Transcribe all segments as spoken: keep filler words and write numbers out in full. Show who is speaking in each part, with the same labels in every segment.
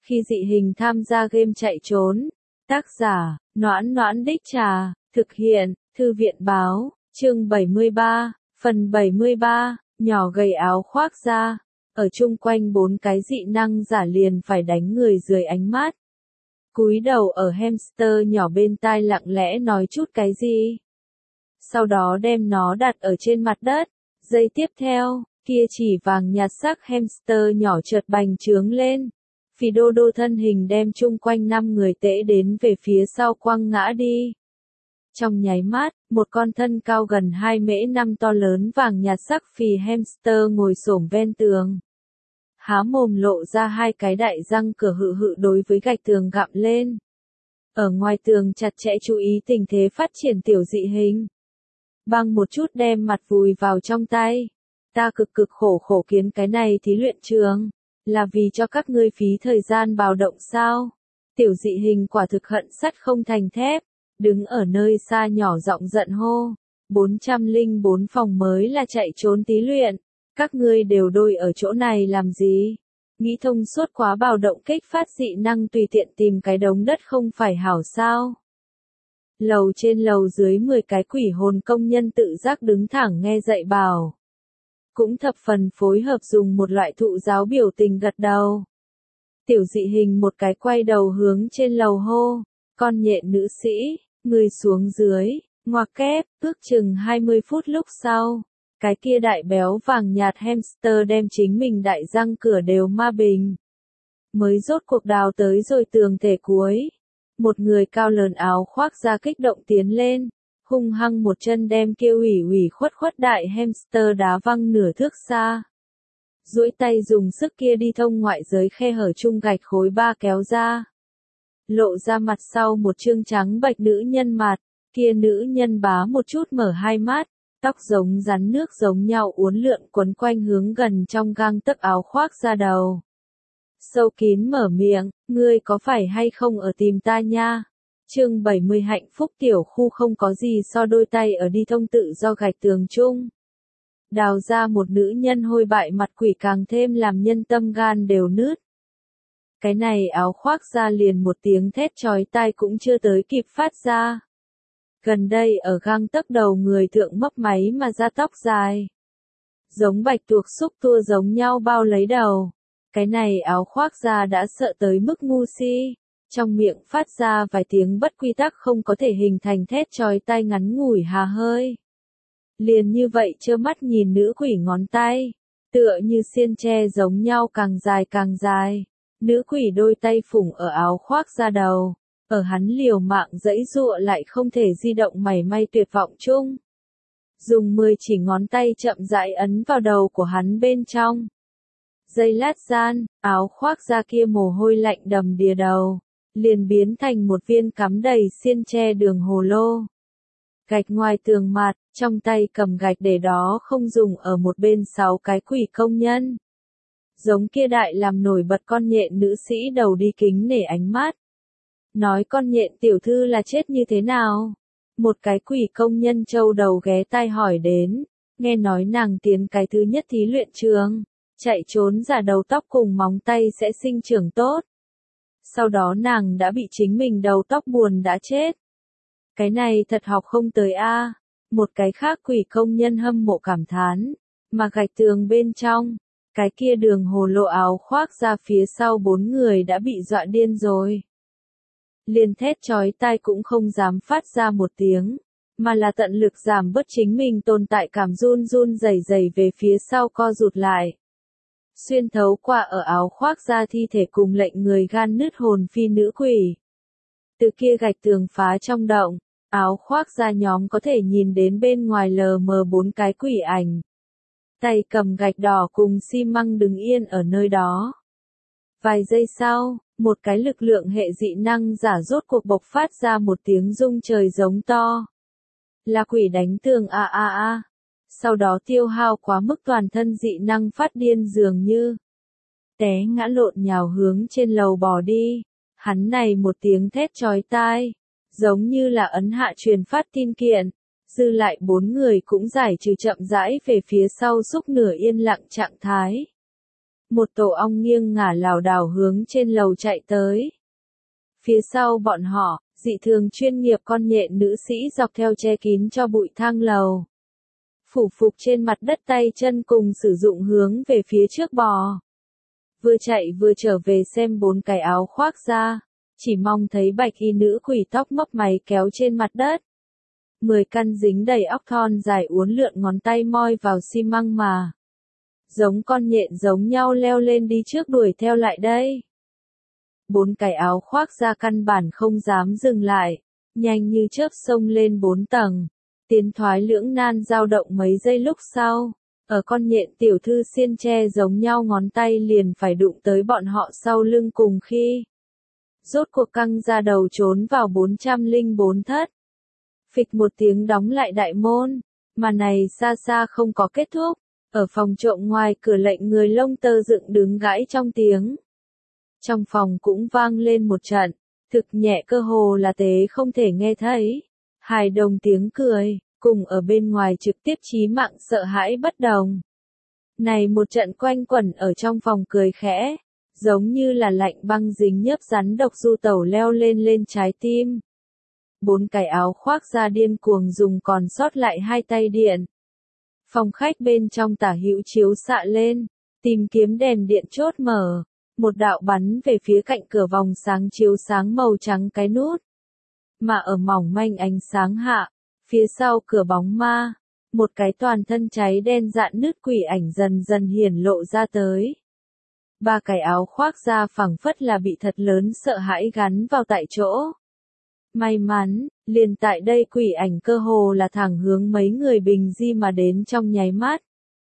Speaker 1: Khi dị hình tham gia game chạy trốn. Tác giả, Noãn Noãn Đích Trà, thực hiện, Thư viện Báo, chương bảy mươi ba, phần bảy mươi ba, nhỏ gầy áo khoác ra. Ở chung quanh bốn cái dị năng giả liền phải đánh người dưới ánh mắt. Cúi đầu ở hamster nhỏ bên tai lặng lẽ nói chút cái gì. Sau đó đem nó đặt ở trên mặt đất. Giây tiếp theo, kia chỉ vàng nhạt sắc hamster nhỏ chợt bành trướng lên. Phì đô đô thân hình đem chung quanh năm người tễ đến về phía sau quăng ngã đi. Trong nháy mắt, một con thân cao gần hai mễ năm to lớn vàng nhạt sắc phì hamster ngồi xổm ven tường. Há mồm lộ ra hai cái đại răng cửa hự hự đối với gạch tường gặm lên. Ở ngoài tường chặt chẽ chú ý tình thế phát triển tiểu dị hình. Băng một chút đem mặt vùi vào trong tay. Ta cực cực khổ khổ kiến cái này thí luyện trường. Là vì cho các ngươi phí thời gian bào động sao? Tiểu dị hình quả thực hận sắt không thành thép. Đứng ở nơi xa nhỏ giọng giận hô. bốn trăm lẻ bốn phòng mới là chạy trốn tí luyện. Các ngươi đều đôi ở chỗ này làm gì? Nghĩ thông suốt quá bào động kích phát dị năng tùy tiện tìm cái đống đất không phải hảo sao? Lầu trên lầu dưới mười cái quỷ hồn công nhân tự giác đứng thẳng nghe dạy bảo. Cũng thập phần phối hợp dùng một loại thụ giáo biểu tình gật đầu. Tiểu dị hình một cái quay đầu hướng trên lầu hô. Con nhện nữ sĩ, người xuống dưới, ngoặc kép, ước chừng hai mươi phút lúc sau. Cái kia đại béo vàng nhạt hamster đem chính mình đại răng cửa đều ma bình. Mới rốt cuộc đào tới rồi tường thể cuối. Một người cao lớn áo khoác ra kích động tiến lên. Hung hăng một chân đem kia ủy ủy khuất khuất đại hamster đá văng nửa thước xa. Duỗi tay dùng sức kia đi thông ngoại giới khe hở chung gạch khối ba kéo ra. Lộ ra mặt sau một trương trắng bạch nữ nhân mặt. Kia nữ nhân bá một chút mở hai mắt. Tóc giống rắn nước giống nhau uốn lượn quấn quanh hướng gần trong gang tấc áo khoác ra đầu. Sâu kín mở miệng, ngươi có phải hay không ở tìm ta nha? Chương bảy mươi hạnh phúc tiểu khu không có gì so đôi tay ở đi thông tự do gạch tường chung. Đào ra một nữ nhân hôi bại mặt quỷ càng thêm làm nhân tâm gan đều nứt. Cái này áo khoác ra liền một tiếng thét chói tai cũng chưa tới kịp phát ra. Gần đây ở gang tấc đầu người thượng mấp máy mà ra tóc dài. Giống bạch tuộc xúc tua giống nhau bao lấy đầu. Cái này áo khoác ra đã sợ tới mức ngu si. Trong miệng phát ra vài tiếng bất quy tắc không có thể hình thành thét chói tai ngắn ngủi hà hơi. Liền như vậy trơ mắt nhìn nữ quỷ ngón tay. Tựa như xiên tre giống nhau càng dài càng dài. Nữ quỷ đôi tay phủng ở áo khoác ra đầu. Ở hắn liều mạng dẫy dụa lại không thể di động mảy may tuyệt vọng chung. Dùng mười chỉ ngón tay chậm rãi ấn vào đầu của hắn bên trong. Giây lát gian, áo khoác ra kia mồ hôi lạnh đầm đìa đầu. Liền biến thành một viên cắm đầy xiên tre đường hồ lô. Gạch ngoài tường mặt, trong tay cầm gạch để đó không dùng ở một bên sáu cái quỷ công nhân. Giống kia đại làm nổi bật con nhện nữ sĩ đầu đi kính nể ánh mắt. Nói con nhện tiểu thư là chết như thế nào? Một cái quỷ công nhân châu đầu ghé tai hỏi đến, nghe nói nàng tiến cái thứ nhất thí luyện trường, chạy trốn giả đầu tóc cùng móng tay sẽ sinh trưởng tốt. Sau đó nàng đã bị chính mình đầu tóc buồn đã chết. Cái này thật học không tới a. Một cái khác quỷ công nhân hâm mộ cảm thán, mà gạch tường bên trong, cái kia đường hồ lộ áo khoác ra phía sau bốn người đã bị dọa điên rồi. Liền thét chói tai cũng không dám phát ra một tiếng, mà là tận lực giảm bớt chính mình tồn tại cảm run run rẩy rẩy về phía sau co rụt lại. Xuyên thấu qua ở áo khoác ra thi thể cùng lệnh người gan nứt hồn phi nữ quỷ. Từ kia gạch tường phá trong động, áo khoác ra nhóm có thể nhìn đến bên ngoài lờ mờ bốn cái quỷ ảnh. Tay cầm gạch đỏ cùng xi măng đứng yên ở nơi đó. Vài giây sau, một cái lực lượng hệ dị năng giả rốt cuộc bộc phát ra một tiếng rung trời giống to. Là quỷ đánh tường a a a. Sau đó tiêu hao quá mức toàn thân dị năng phát điên dường như. Té ngã lộn nhào hướng trên lầu bò đi. Hắn này một tiếng thét chói tai. Giống như là ấn hạ truyền phát tin kiện. Dư lại bốn người cũng giải trừ chậm rãi về phía sau xúc nửa yên lặng trạng thái. Một tổ ong nghiêng ngả lảo đảo hướng trên lầu chạy tới. Phía sau bọn họ, dị thường chuyên nghiệp con nhện nữ sĩ dọc theo che kín cho bụi thang lầu. Phủ phục trên mặt đất tay chân cùng sử dụng hướng về phía trước bò. Vừa chạy vừa trở về xem bốn cái áo khoác ra, chỉ mong thấy bạch y nữ quỷ tóc mấp máy kéo trên mặt đất. Mười căn dính đầy óc thon dài uốn lượn ngón tay moi vào xi măng mà. Giống con nhện giống nhau leo lên đi trước đuổi theo lại đây. Bốn cái áo khoác ra căn bản không dám dừng lại, nhanh như chớp xông lên bốn tầng. Tiến thoái lưỡng nan dao động mấy giây lúc sau, ở con nhện tiểu thư xiên tre giống nhau ngón tay liền phải đụng tới bọn họ sau lưng cùng khi. Rốt cuộc căng ra đầu trốn vào bốn trăm lẻ bốn thất. Phịch một tiếng đóng lại đại môn, mà này xa xa không có kết thúc, ở phòng trộm ngoài cửa lệnh người lông tơ dựng đứng gãy trong tiếng. Trong phòng cũng vang lên một trận, thực nhẹ cơ hồ là tế không thể nghe thấy. Hài đồng tiếng cười, cùng ở bên ngoài trực tiếp chí mạng sợ hãi bất đồng. Này một trận quanh quẩn ở trong phòng cười khẽ, giống như là lạnh băng dính nhớp rắn độc du tẩu leo lên lên trái tim. Bốn cái áo khoác ra điên cuồng dùng còn sót lại hai tay điện. Phòng khách bên trong tả hữu chiếu xạ lên, tìm kiếm đèn điện chốt mở, một đạo bắn về phía cạnh cửa vòng sáng chiếu sáng màu trắng cái nút. Mà ở mỏng manh ánh sáng hạ, phía sau cửa bóng ma, một cái toàn thân cháy đen dạn nứt quỷ ảnh dần dần hiển lộ ra tới. Ba cái áo khoác da phẳng phất là bị thật lớn sợ hãi gắn vào tại chỗ. May mắn, liền tại đây quỷ ảnh cơ hồ là thẳng hướng mấy người bình di mà đến trong nháy mắt.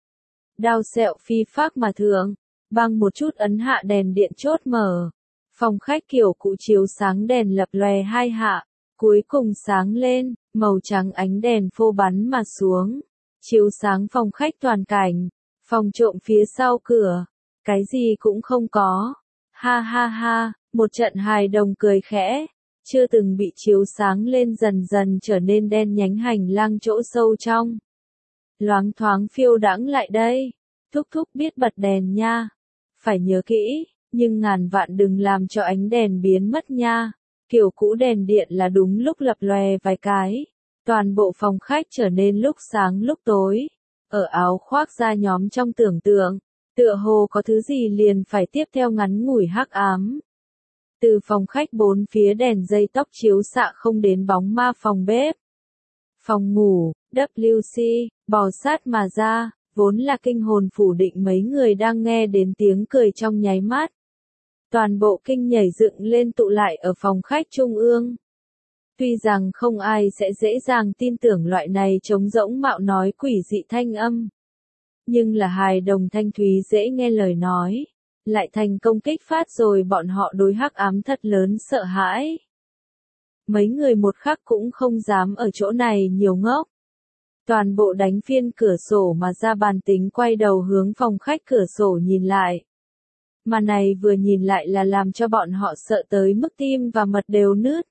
Speaker 1: Đao sẹo phi phác mà thượng, băng một chút ấn hạ đèn điện chốt mở. Phòng khách kiểu cụ chiếu sáng đèn lập lòe hai hạ, cuối cùng sáng lên, màu trắng ánh đèn phô bắn mà xuống. Chiếu sáng phòng khách toàn cảnh, phòng trộm phía sau cửa, cái gì cũng không có. Ha ha ha, một trận hài đồng cười khẽ. Chưa từng bị chiếu sáng lên dần dần trở nên đen nhánh hành lang chỗ sâu trong. Loáng thoáng phiêu đãng lại đây. Thúc thúc biết bật đèn nha. Phải nhớ kỹ, nhưng ngàn vạn đừng làm cho ánh đèn biến mất nha. Kiểu cũ đèn điện là đúng lúc lập lòe vài cái. Toàn bộ phòng khách trở nên lúc sáng lúc tối. Ở áo khoác da nhóm trong tưởng tượng, tựa hồ có thứ gì liền phải tiếp theo ngắn ngủi hắc ám. Từ phòng khách bốn phía đèn dây tóc chiếu xạ không đến bóng ma phòng bếp. Phòng ngủ, W C, bò sát mà ra, vốn là kinh hồn phủ định mấy người đang nghe đến tiếng cười trong nháy mắt. Toàn bộ kinh nhảy dựng lên tụ lại ở phòng khách trung ương. Tuy rằng không ai sẽ dễ dàng tin tưởng loại này trống rỗng mạo nói quỷ dị thanh âm. Nhưng là hài đồng thanh thúy dễ nghe lời nói. Lại thành công kích phát rồi bọn họ đối hắc ám thật lớn sợ hãi. Mấy người một khắc cũng không dám ở chỗ này nhiều ngốc. Toàn bộ đánh phiên cửa sổ mà ra bàn tính quay đầu hướng phòng khách cửa sổ nhìn lại. Mà này vừa nhìn lại là làm cho bọn họ sợ tới mức tim và mật đều nứt.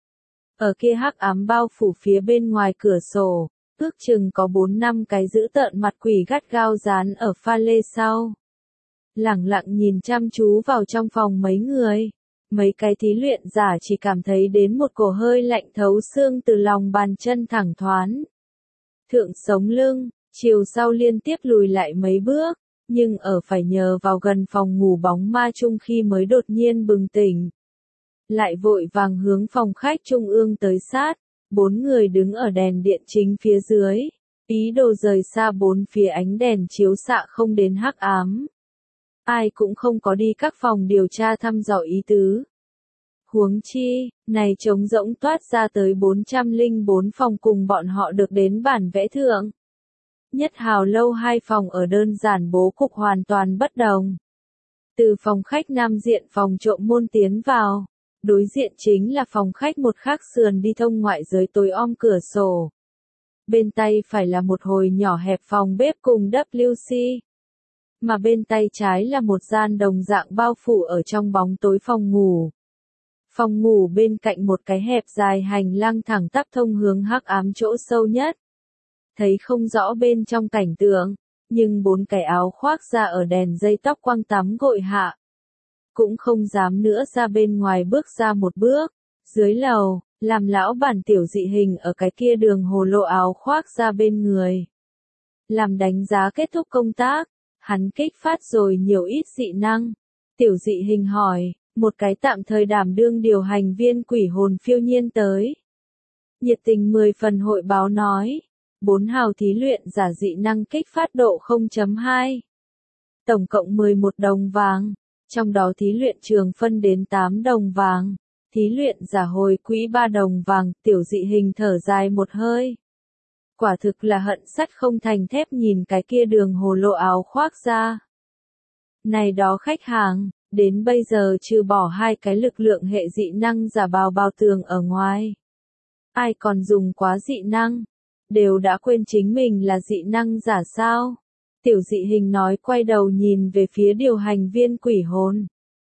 Speaker 1: Ở kia hắc ám bao phủ phía bên ngoài cửa sổ, ước chừng có bốn năm cái dữ tợn mặt quỷ gắt gao dán ở pha lê sau. Lẳng lặng nhìn chăm chú vào trong phòng mấy người. Mấy cái thí luyện giả chỉ cảm thấy đến một cổ hơi lạnh thấu xương từ lòng bàn chân thẳng thoán. Thượng sống lưng, chiều sau liên tiếp lùi lại mấy bước, nhưng ở phải nhờ vào gần phòng ngủ bóng ma chung khi mới đột nhiên bừng tỉnh. Lại vội vàng hướng phòng khách trung ương tới sát, bốn người đứng ở đèn điện chính phía dưới, ý đồ rời xa bốn phía ánh đèn chiếu xạ không đến hắc ám. Ai cũng không có đi các phòng điều tra thăm dò ý tứ. Huống chi, này trống rỗng toát ra tới bốn trăm lẻ bốn phòng cùng bọn họ được đến bản vẽ thượng. Nhất hào lâu hai phòng ở đơn giản bố cục hoàn toàn bất đồng. Từ phòng khách nam diện phòng trộm môn tiến vào, đối diện chính là phòng khách một khác sườn đi thông ngoại giới tối om cửa sổ. Bên tay phải là một hồi nhỏ hẹp phòng bếp cùng W C. Mà bên tay trái là một gian đồng dạng bao phủ ở trong bóng tối phòng ngủ. Phòng ngủ bên cạnh một cái hẹp dài hành lang thẳng tắp thông hướng hắc ám chỗ sâu nhất. Thấy không rõ bên trong cảnh tượng, nhưng bốn cái áo khoác ra ở đèn dây tóc quăng tắm gội hạ. Cũng không dám nữa ra bên ngoài bước ra một bước. Dưới lầu, làm lão bản tiểu dị hình ở cái kia đường hồ lộ áo khoác ra bên người. Làm đánh giá kết thúc công tác, hắn kích phát rồi nhiều ít dị năng. Tiểu dị hình hỏi, một cái tạm thời đảm đương điều hành viên quỷ hồn phiêu nhiên tới. Nhiệt tình mười phần hội báo nói, bốn hào thí luyện giả dị năng kích phát độ không chấm hai. Tổng cộng mười một đồng vàng, trong đó thí luyện trường phân đến tám đồng vàng, thí luyện giả hồi quỹ ba đồng vàng, tiểu dị hình thở dài một hơi. Quả thực là hận sắt không thành thép nhìn cái kia đường hồ lộ áo khoác ra. Này đó khách hàng, đến bây giờ trừ bỏ hai cái lực lượng hệ dị năng giả bào bào tường ở ngoài. Ai còn dùng quá dị năng? Đều đã quên chính mình là dị năng giả sao? Tiểu dị hình nói quay đầu nhìn về phía điều hành viên quỷ hồn.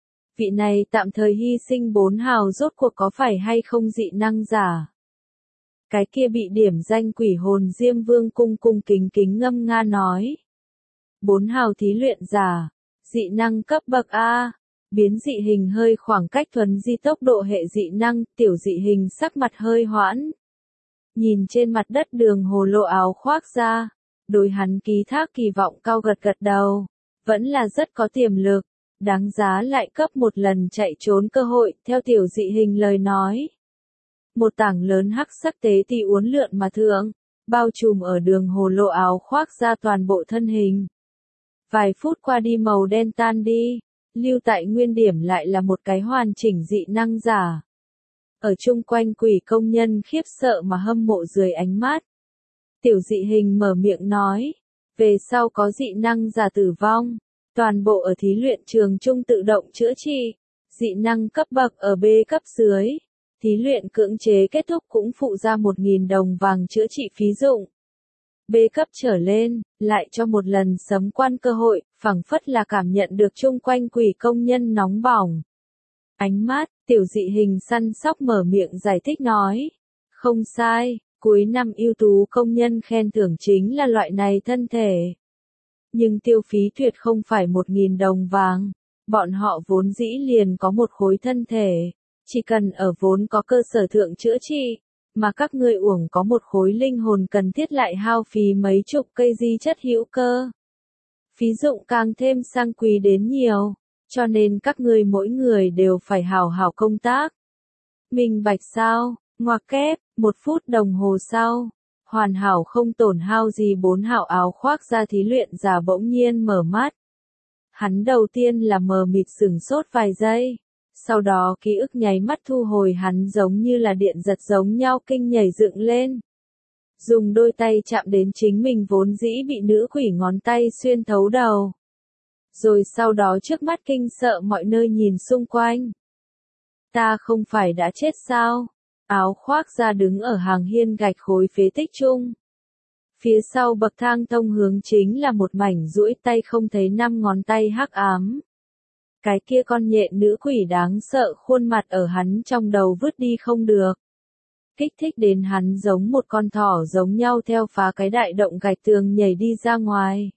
Speaker 1: Vị này tạm thời hy sinh bốn hào rốt cuộc có phải hay không dị năng giả? Cái kia bị điểm danh quỷ hồn Diêm Vương cung cung kính kính ngâm nga nói. Bốn hào thí luyện giả, dị năng cấp bậc A, biến dị hình hơi khoảng cách thuần di tốc độ hệ dị năng, tiểu dị hình sắc mặt hơi hoãn. Nhìn trên mặt đất đường hồ lộ áo khoác ra, đối hắn ký thác kỳ vọng cao gật gật đầu, vẫn là rất có tiềm lực, đáng giá lại cấp một lần chạy trốn cơ hội, theo tiểu dị hình lời nói. Một tảng lớn hắc sắc tế ti uốn lượn mà thượng, bao trùm ở đường hồ lộ áo khoác ra toàn bộ thân hình. Vài phút qua đi màu đen tan đi, lưu tại nguyên điểm lại là một cái hoàn chỉnh dị năng giả. Ở chung quanh quỷ công nhân khiếp sợ mà hâm mộ dưới ánh mắt. Tiểu dị hình mở miệng nói, về sau có dị năng giả tử vong, toàn bộ ở thí luyện trường trung tự động chữa trị, dị năng cấp bậc ở B cấp dưới. Thí luyện cưỡng chế kết thúc cũng phụ ra một nghìn đồng vàng chữa trị phí dụng. B cấp trở lên, lại cho một lần sấm quan cơ hội, phảng phất là cảm nhận được chung quanh quỷ công nhân nóng bỏng. Ánh mắt, tiểu dị hình săn sóc mở miệng giải thích nói. Không sai, cuối năm ưu tú công nhân khen thưởng chính là loại này thân thể. Nhưng tiêu phí tuyệt không phải một nghìn đồng vàng. Bọn họ vốn dĩ liền có một khối thân thể. Chỉ cần ở vốn có cơ sở thượng chữa trị, mà các ngươi uổng có một khối linh hồn cần thiết lại hao phí mấy chục cây di chất hữu cơ. Phí dụng càng thêm sang quý đến nhiều, cho nên các ngươi mỗi người đều phải hào hào công tác. Minh bạch sao, ngoặc kép, một phút đồng hồ sau, hoàn hảo không tổn hao gì bốn hảo áo khoác ra thí luyện giả bỗng nhiên mở mắt. Hắn đầu tiên là mờ mịt sửng sốt vài giây. Sau đó ký ức nháy mắt thu hồi hắn giống như là điện giật giống nhau kinh nhảy dựng lên. Dùng đôi tay chạm đến chính mình vốn dĩ bị nữ quỷ ngón tay xuyên thấu đầu. Rồi sau đó trước mắt kinh sợ mọi nơi nhìn xung quanh. Ta không phải đã chết sao? Áo khoác ra đứng ở hàng hiên gạch khối phế tích chung. Phía sau bậc thang thông hướng chính là một mảnh duỗi tay không thấy năm ngón tay hắc ám. Cái kia con nhện nữ quỷ đáng sợ khuôn mặt ở hắn trong đầu vứt đi không được. Kích thích đến hắn giống một con thỏ giống nhau theo phá cái đại động gạch tường nhảy đi ra ngoài.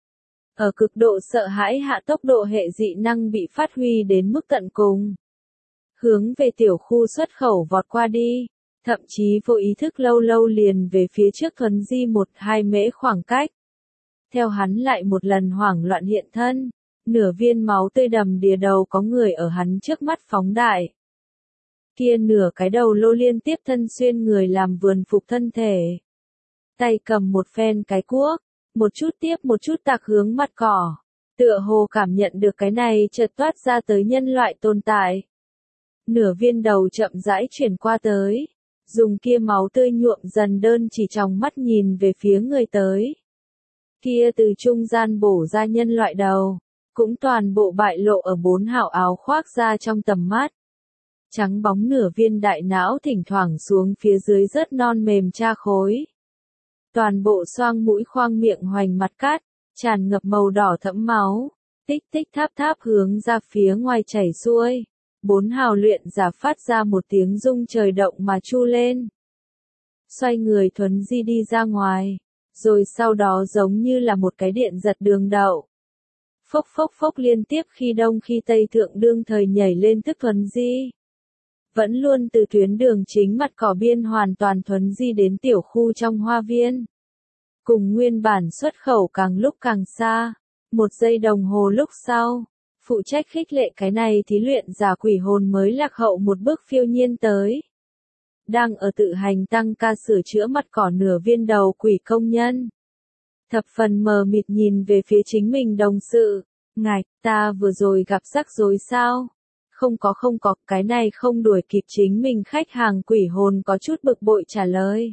Speaker 1: Ở cực độ sợ hãi hạ tốc độ hệ dị năng bị phát huy đến mức tận cùng. Hướng về tiểu khu xuất khẩu vọt qua đi, thậm chí vô ý thức lâu lâu liền về phía trước thuần di một hai mễ khoảng cách. Theo hắn lại một lần hoảng loạn hiện thân. Nửa viên máu tươi đầm đìa đầu có người ở hắn trước mắt phóng đại. Kia nửa cái đầu lô liên tiếp thân xuyên người làm vườn phục thân thể. Tay cầm một phen cái cuốc, một chút tiếp một chút tạc hướng mặt cỏ. Tựa hồ cảm nhận được cái này chợt toát ra tới nhân loại tồn tại. Nửa viên đầu chậm rãi chuyển qua tới. Dùng kia máu tươi nhuộm dần đơn chỉ trong mắt nhìn về phía người tới. Kia từ trung gian bổ ra nhân loại đầu. Cũng toàn bộ bại lộ ở bốn hảo áo khoác ra trong tầm mắt. Trắng bóng nửa viên đại não thỉnh thoảng xuống phía dưới rớt non mềm cha khối. Toàn bộ xoang mũi khoang miệng hoành mặt cát, tràn ngập màu đỏ thẫm máu, tích tích tháp tháp hướng ra phía ngoài chảy xuôi. Bốn hào luyện giả phát ra một tiếng rung trời động mà chu lên. Xoay người thuấn di đi ra ngoài. rồi sau đó giống như là một cái điện giật đường đậu. Phốc phốc phốc liên tiếp khi đông khi tây thượng đương thời nhảy lên tức thuấn di. Vẫn luôn từ tuyến đường chính mặt cỏ biên hoàn toàn thuấn di đến tiểu khu trong hoa viên. Cùng nguyên bản xuất khẩu càng lúc càng xa. Một giây đồng hồ lúc sau, phụ trách khích lệ cái này thí luyện giả quỷ hồn mới lạc hậu một bước phiêu nhiên tới. Đang ở tự hành tăng ca sửa chữa mặt cỏ nửa viên đầu quỷ công nhân. Thập phần mờ mịt nhìn về phía chính mình đồng sự. Ngài, ta vừa rồi gặp rắc rối sao? Không có không có, cái này không đuổi kịp chính mình khách hàng quỷ hồn có chút bực bội trả lời.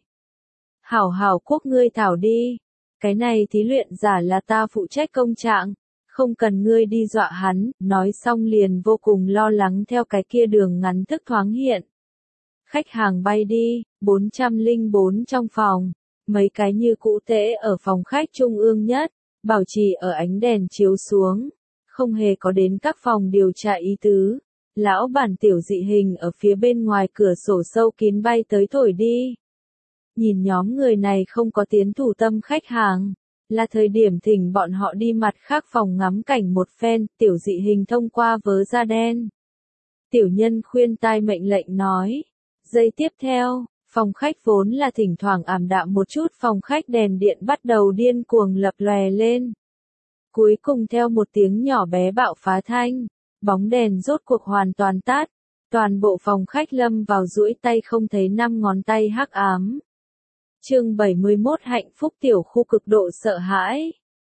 Speaker 1: Hảo hảo quốc ngươi thảo đi. Cái này thí luyện giả là ta phụ trách công trạng. Không cần ngươi đi dọa hắn, nói xong liền vô cùng lo lắng theo cái kia đường ngắn thức thoáng hiện. Khách hàng bay đi, bốn trăm lẻ bốn trong phòng. Mấy cái như cũ tễ ở phòng khách trung ương nhất, bảo trì ở ánh đèn chiếu xuống. Không hề có đến các phòng điều tra ý tứ. Lão bản tiểu dị hình ở phía bên ngoài cửa sổ sâu kín bay tới thổi đi. Nhìn nhóm người này không có tiến thủ tâm khách hàng. Là thời điểm thỉnh bọn họ đi mặt khác phòng ngắm cảnh một phen, tiểu dị hình thông qua vớ da đen. Tiểu nhân khuyên tai mệnh lệnh nói. Giây tiếp theo, phòng khách vốn là thỉnh thoảng ảm đạm một chút, phòng khách đèn điện bắt đầu điên cuồng lập lòe lên. Cuối cùng theo một tiếng nhỏ bé bạo phá thanh, bóng đèn rốt cuộc hoàn toàn tắt, toàn bộ phòng khách lâm vào duỗi tay không thấy năm ngón tay hắc ám. Chương bảy mươi mốt hạnh phúc tiểu khu cực độ sợ hãi.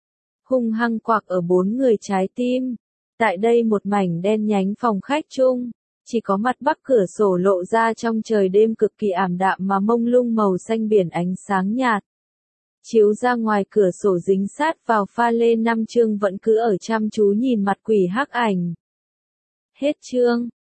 Speaker 1: Hung hăng quạc ở bốn người trái tim. Tại đây một mảnh đen nhánh phòng khách chung, chỉ có mặt bắc cửa sổ lộ ra trong trời đêm cực kỳ ảm đạm mà mông lung màu xanh biển ánh sáng nhạt. Chiếu ra ngoài cửa sổ dính sát vào pha lê năm chương vẫn cứ ở chăm chú nhìn mặt quỷ hắc ảnh. Hết chương.